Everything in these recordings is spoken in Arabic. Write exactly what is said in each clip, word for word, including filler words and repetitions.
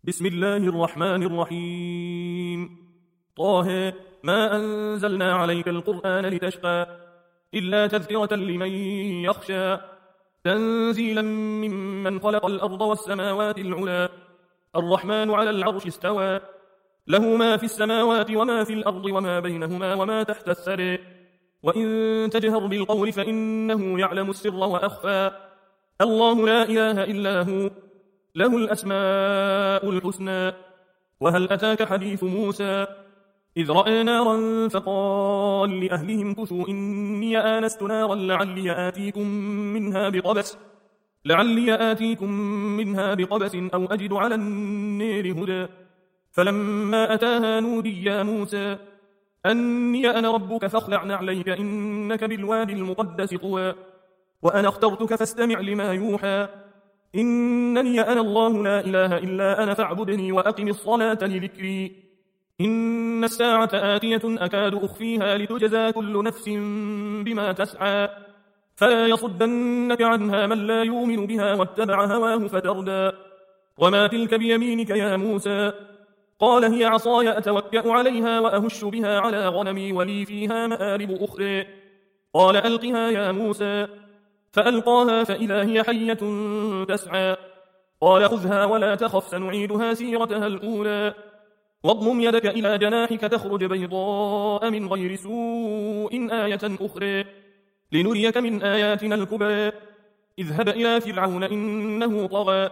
بسم الله الرحمن الرحيم. طه ما أنزلنا عليك القرآن لتشقى إلا تذكرة لمن يخشى تنزيلا ممن خلق الأرض والسماوات العلى الرحمن على العرش استوى له ما في السماوات وما في الأرض وما بينهما وما تحت الثرى وإن تجهر بالقول فإنه يعلم السر وأخفى الله لا إله إلا هو له الأسماء الحسنى. وهل أتاك حديث موسى إذ رأى نارا فقال لأهلهم كثوا إني آنست نارا لعلي آتيكم منها بقبس لعلي آتيكم منها بقبس أو أجد على النار هدى فلما أتاها نودي يا موسى أني أنا ربك فاخلع نعليك إنك بالوادي المقدس طوى وأنا اخترتك فاستمع لما يوحى إنني أنا الله لا إله إلا أنا فاعبدني وأقم الصلاة لذكري إن الساعة آتية أكاد أخفيها لتجزى كل نفس بما تسعى فلا يصدنك عنها من لا يؤمن بها واتبع هواه فتردى وما تلك بيمينك يا موسى قال هي عصاي أتوكأ عليها وأهش بها على غنمي ولي فيها مآرب أخرى قال ألقها يا موسى فألقاها فإذا هي حية تسعى قال خذها ولا تخف سنعيدها سيرتها الأولى واضمم يدك إلى جناحك تخرج بيضاء من غير سوء آية أخرى لنريك من آياتنا الكبرى اذهب إلى فرعون إنه طغى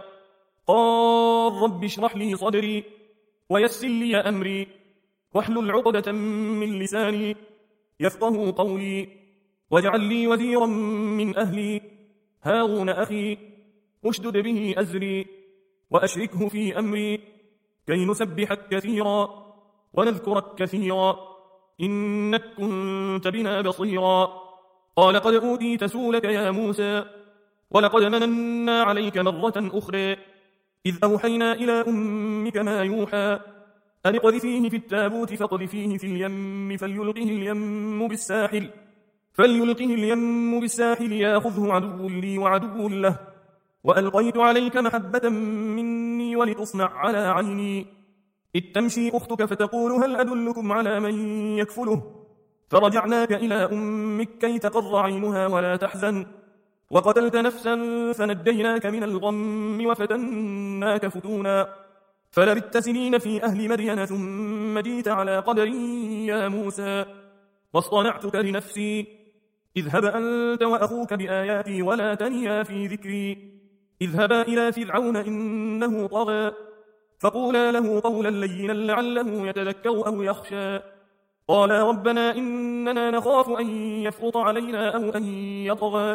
قال رب اشرح لي صدري ويسر لي أمري واحلل عقدة من لساني يفقه قولي واجعل لي وزيرا من أهلي هارون أخي اشدد به أزري وأشركه في أمري كي نسبحك كثيرا ونذكرك كثيرا إنك كنت بنا بصيرا قال قد أوتيت سؤلك يا موسى ولقد مننا عليك مرة أخرى إذ أوحينا إلى أمك ما يوحى أن اقذفيه في التابوت فاقذفيه في اليم فليلقه اليم بالساحل فليلقه اليم بالساحل ياخذه عدو لي وعدو له وألقيت عليك محبة مني ولتصنع على عيني إذ تمشي أختك فتقول هل أدلكم على من يكفله فرجعناك إلى أمك كي تقر عينها ولا تحزن وقتلت نفسا فنجيناك من الغم وفتناك فتونا فلبثت سنين في أهل مدين ثم جيت على قدري يا موسى واصطنعتك لنفسي اذهب أنت وأخوك بآياتي ولا تنيا في ذكري اذهبا إلى فرعون إنه طغى فقولا له قولا لينا لعله يتذكر أو يخشى قالا ربنا إننا نخاف أن يفرط علينا أو أن يطغى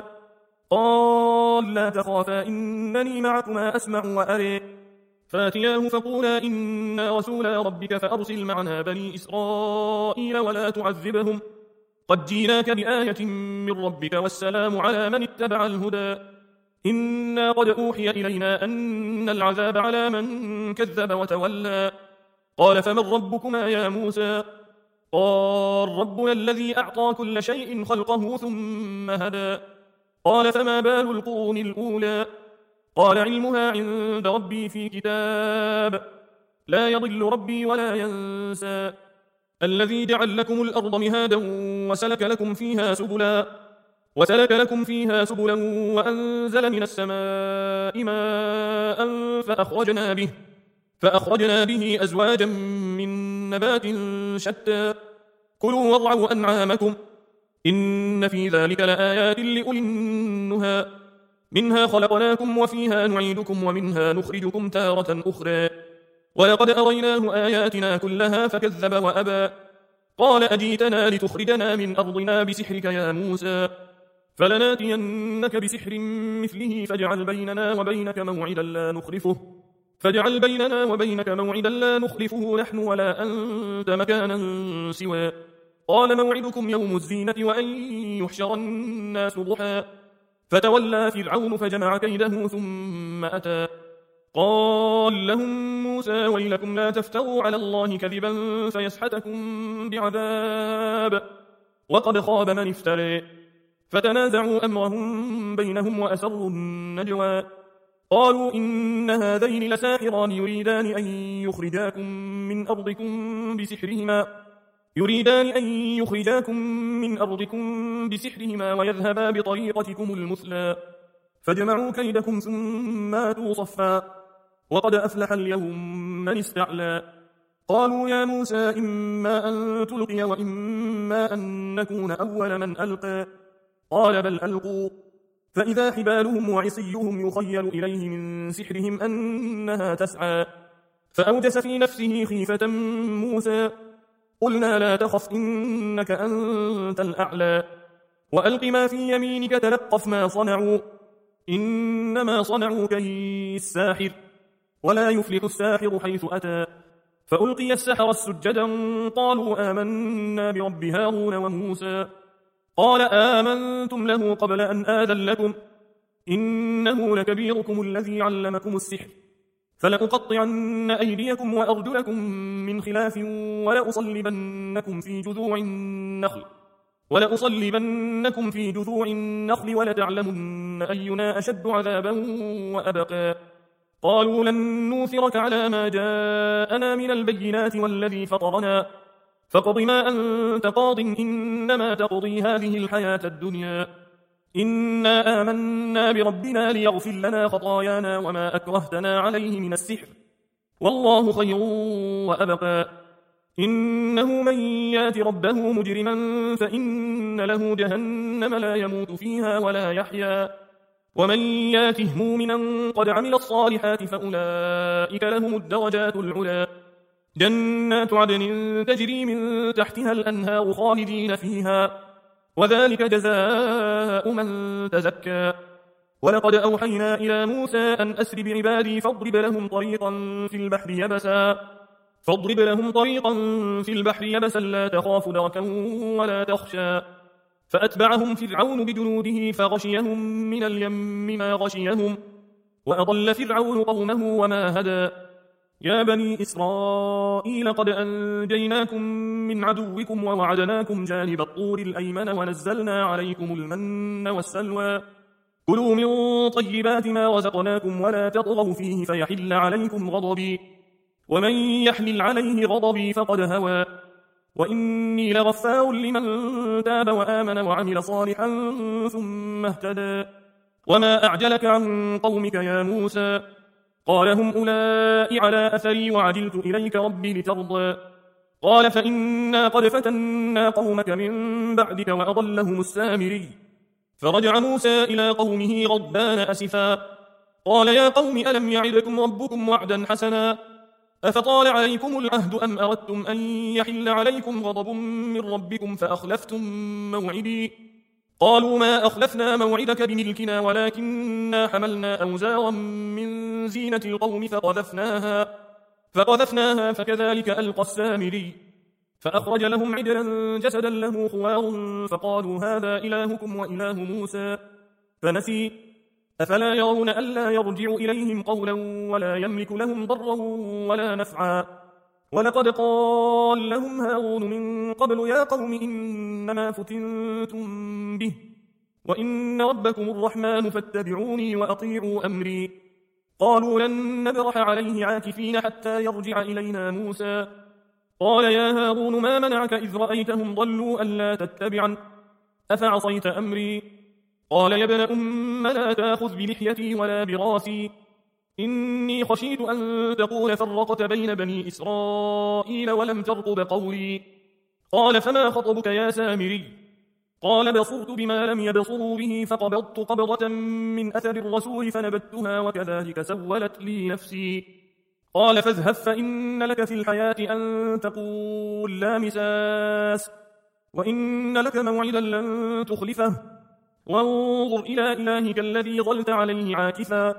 قال لا تخافا إنني معكما أسمع وأري فاتياه فقولا إنا رسولا ربك فأرسل معنا بني إسرائيل ولا تعذبهم قد جيناك بآية من ربك والسلام على من اتبع الهدى إنا قد أوحي إلينا أن العذاب على من كذب وتولى قال فمن ربكما يا موسى قال ربنا الذي أعطى كل شيء خلقه ثم هدى قال فما بال القرون الأولى قال علمها عند ربي في كتاب لا يضل ربي ولا ينسى الذي جعل لكم الأرض مهادا وسلك لكم فيها سبلا وسلك لكم فيها سبلا وأنزل من السماء ماء فأخرجنا به فأخرجنا به أزواجا من نبات شتى كلوا وارعوا أنعامكم إن في ذلك لآيات لأولي النهى منها خلقناكم وفيها نعيدكم ومنها نخرجكم تارة أخرى ولقد أريناه آياتنا كلها فكذب وأبى قال أجيتنا لتخرجنا من أرضنا بسحرك يا موسى فلناتينك بسحر مثله فاجعل بيننا وبينك موعدا لا نخلفه فاجعل بيننا وبينك موعدا لا نخلفه نحن ولا أنت مكانا سوى قال موعدكم يوم الزينة وأن يحشر الناس ضحى فتولى فرعون فجمع كيده ثم أتى قال لهم موسى ويلكم لا تفتروا على الله كذبا فيسحتكم بعذاب وقد خاب من افتري فتنازعوا أمرهم بينهم وأسروا النجوى قالوا إن هذين لساحران يريدان أن يخرجاكم من أرضكم بسحرهما يريدان أن يخرجاكم من أرضكم بسحرهما ويذهبا بطريقتكم المثلى فجمعوا كيدكم ثم آتوا صفا وقد أفلح اليوم من استعلى قالوا يا موسى إما أن تلقي وإما أن نكون أول من ألقى قال بل ألقوا فإذا حبالهم وعصيهم يخيل إليه من سحرهم أنها تسعى فأوجس في نفسه خيفة موسى قلنا لا تخف إنك أنت الأعلى وألق ما في يمينك تلقف ما صنعوا إنما صنعوا كيد الساحر ولا يفلح الساحر حيث أتى فألقي السحرة سجدا قالوا آمنا برب هارون وموسى قال آمنتم له قبل أن آذن لكم إنه لكبيركم الذي علمكم السحر فلأقطعن أيديكم وأرجلكم من خلاف ولأصلبنكم في جذوع النخل ولأصلبنكم في جذوع النخل ولتعلمن أينا أشد عذابا وأبقى قالوا لن نوثرك على ما جاءنا من البينات والذي فطرنا فقض ما أنت قاض إنما تقضي هذه الحياة الدنيا إنا آمنا بربنا ليغفر لنا خطايانا وما أكرهتنا عليه من السحر والله خير وأبقى إنه من يات ربه مجرما فإن له جهنم لا يموت فيها ولا يحيا ومن ياته مؤمنا قد عمل الصالحات فأولئك لهم الدرجات العلى جنات عدن تجري من تحتها الأنهار خالدين فيها وذلك جزاء من تزكى ولقد أوحينا إلى موسى أن أسر بعبادي فاضرب لهم طريقا في البحر يبسا فاضرب لهم طريقا في البحر يبسا لا تخاف دركا ولا تخشى فأتبعهم فرعون بجنوده فغشيهم من اليم ما غشيهم وأضل فرعون قومه وما هدى يا بني إسرائيل قد أنجيناكم من عدوكم ووعدناكم جانب الطور الأيمن ونزلنا عليكم المن والسلوى كلوا من طيبات ما رزقناكم ولا تطغوا فيه فيحل عليكم غضبي ومن يحمل عليه غضبي فقد هوى وإني لغفار لمن تاب وآمن وعمل صالحا ثم اهتدى وما أعجلك عن قومك يا موسى قال هم أولئك على أثري وعجلت إليك ربي لترضى قال فإنا قد فتنا قومك من بعدك وأضلهم السامري فرجع موسى إلى قومه غضبان أسفا قال يا قوم ألم يعدكم ربكم وعدا حسنا أفطال عليكم العهد أم أردتم أن يحل عليكم غضب من ربكم فأخلفتم موعدي قالوا ما أخلفنا موعدك بملكنا ولكننا حملنا أوزارا من زينة القوم فقذفناها فقذفناها فكذلك ألقى السامري فأخرج لهم عجلا جسدا له خوار فقالوا هذا إلهكم وإله موسى فنسي أفلا يرون ألا يرجع إليهم قولا ولا يملك لهم ضرا ولا نفعا ولقد قال لهم هارون من قبل يا قوم إنما فتنتم به وإن ربكم الرحمن فاتبعوني وأطيعوا أمري قالوا لن نبرح عليه عاكفين حتى يرجع إلينا موسى قال يا هارون ما منعك إذ رأيتهم ضلوا ألا تتبعا أفعصيت أمري قال يا ابن أم لا تأخذ بلحيتي ولا براسي إني خشيت أن تقول فرقت بين بني إسرائيل ولم ترقب قولي قال فما خطبك يا سامري قال بصرت بما لم يبصروا به فقبضت قبضة من أثر الرسول فنبتها وكذلك سولت لي نفسي قال فاذهب فإن لك في الحياة أن تقول لا مساس وإن لك موعدا لن تخلفه وانظر إلى إلهك الذي ظلت عليه عاكفا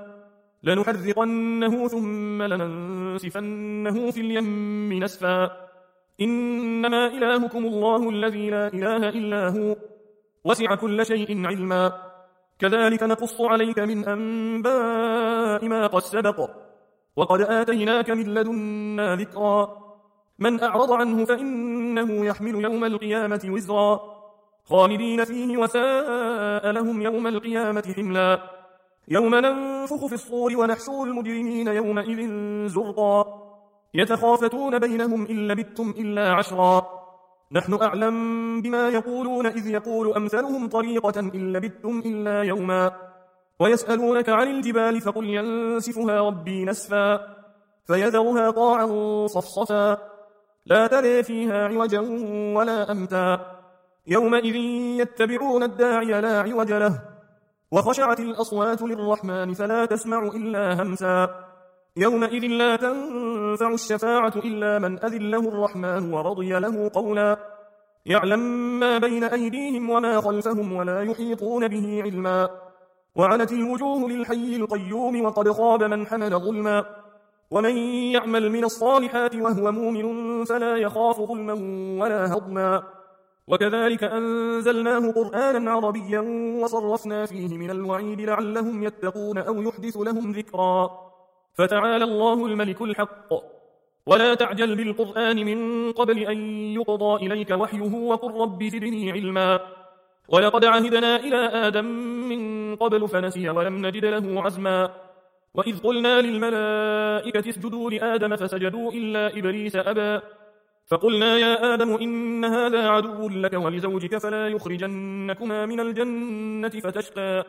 لنحرقنه ثم لننسفنه في اليم نسفا إنما إلهكم الله الذي لا إله إلا هو وسع كل شيء علما كذلك نقص عليك من أنباء ما قد سبق وقد آتيناك من لدنا ذكرا من أعرض عنه فإنه يحمل يوم القيامة وزرا خالدين فيه وساء لهم يوم القيامة حملا يوم ننفخ في الصور ونحشر المجرمين يومئذ زرقا يتخافتون بينهم إن لبثتم إلا عشرا نحن أعلم بما يقولون إذ يقول أمثلهم طريقة إن لبثتم إلا يوما ويسألونك عن الجبال فقل ينسفها ربي نسفا فيذرها قاعا صفصفا لا ترى فيها عوجا ولا أمتا يومئذ يتبعون الداعي لا عوج له وخشعت الأصوات للرحمن فلا تسمع إلا همسا يومئذ لا تنفع الشفاعة إلا من أذن له الرحمن ورضي له قولا يعلم ما بين أيديهم وما خلفهم ولا يحيطون به علما وعنت الوجوه للحي القيوم وقد خاب من حمل ظلما ومن يعمل من الصالحات وهو مؤمن فلا يخاف ظلما ولا هضما وكذلك أنزلناه قرآنا عربيا وصرفنا فيه من الوعيد لعلهم يتقون أو يحدث لهم ذكرا فتعالى الله الملك الحق ولا تعجل بالقرآن من قبل أن يقضى إليك وحيه وقل رب زدني علما ولقد عهدنا إلى آدم من قبل فنسي ولم نجد له عزما وإذ قلنا للملائكة اسجدوا لآدم فسجدوا إلا إبليس أبى فقلنا يا آدم إن هذا عدو لك ولزوجك فلا يخرجنكما من الجنة فتشقى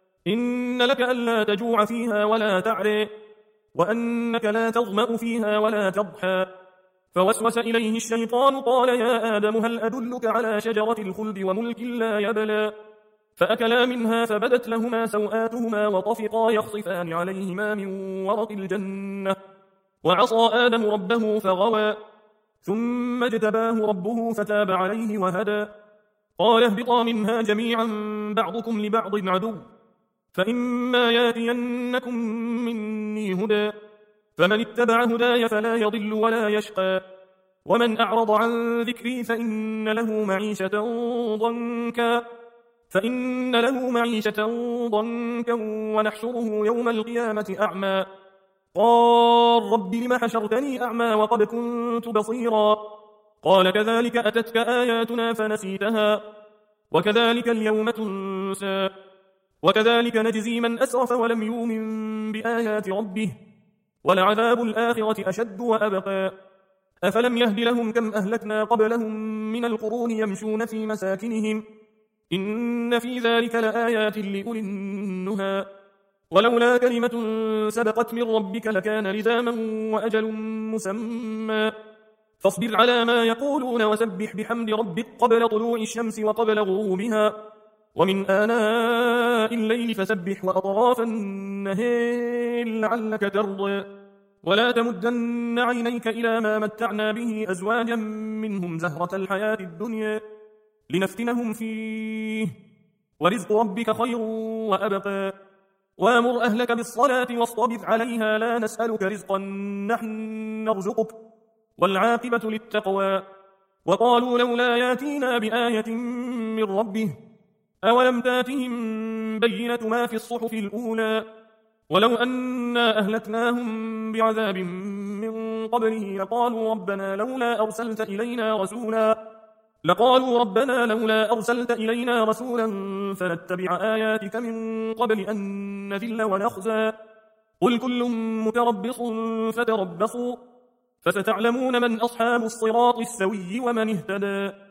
إن لك ألا تجوع فيها ولا تعري وأنك لا تظمأ فيها ولا تضحى فوسوس إليه الشيطان قال يا آدم هل أدلك على شجرة الخلد وملك لا يبلى فأكلا منها فبدت لهما سوآتهما وطفقا يخصفان عليهما من ورق الجنة وعصى آدم ربه فغوى ثم اجتباه ربه فتاب عليه وهدى قال اهبطا منها جميعا بعضكم لبعض عدو فإما ياتينكم مني هدى فمن اتبع هداي فلا يضل ولا يشقى ومن أعرض عن ذكري فإن له معيشة ضنكا فإن له معيشة ضنكا ونحشره يوم القيامة أعمى قال رب لم حشرتني أعمى وقد كنت بصيرا قال كذلك أتتك آياتنا فنسيتها وكذلك اليوم تنسى وكذلك نجزي من أسرف ولم يؤمن بآيات ربه ولعذاب الآخرة أشد وأبقى أفلم يهد لهم كم أهلكنا قبلهم من القرون يمشون في مساكنهم إن في ذلك لآيات لأولي النهى ولولا كلمة سبقت من ربك لكان لزاما وأجل مسمى فاصبر على ما يقولون وسبح بحمد ربك قبل طلوع الشمس وقبل غروبها ومن آناء الليل فسبح وأطراف النهار لعلك ترضى ولا تمدن عينيك إلى ما متعنا به أزواجا منهم زهرة الحياة الدنيا لنفتنهم فيه ورزق ربك خير وأبقى وامر أهلك بالصلاة واصطبر عليها لا نسألك رزقا نحن نرزقك والعاقبة للتقوى وقالوا لولا ياتينا بآية من ربه أولم تاتهم بينة ما في الصحف الأولى ولو أنا أهلكناهم بعذاب من قبله لقالوا ربنا لولا أرسلت إلينا رسولا لقالوا ربنا لولا أرسلت إلينا رسولا فنتبع آياتك من قبل أن نذل ونخزى قل كل متربص فتربصوا فستعلمون من أصحاب الصراط السوي ومن اهتدى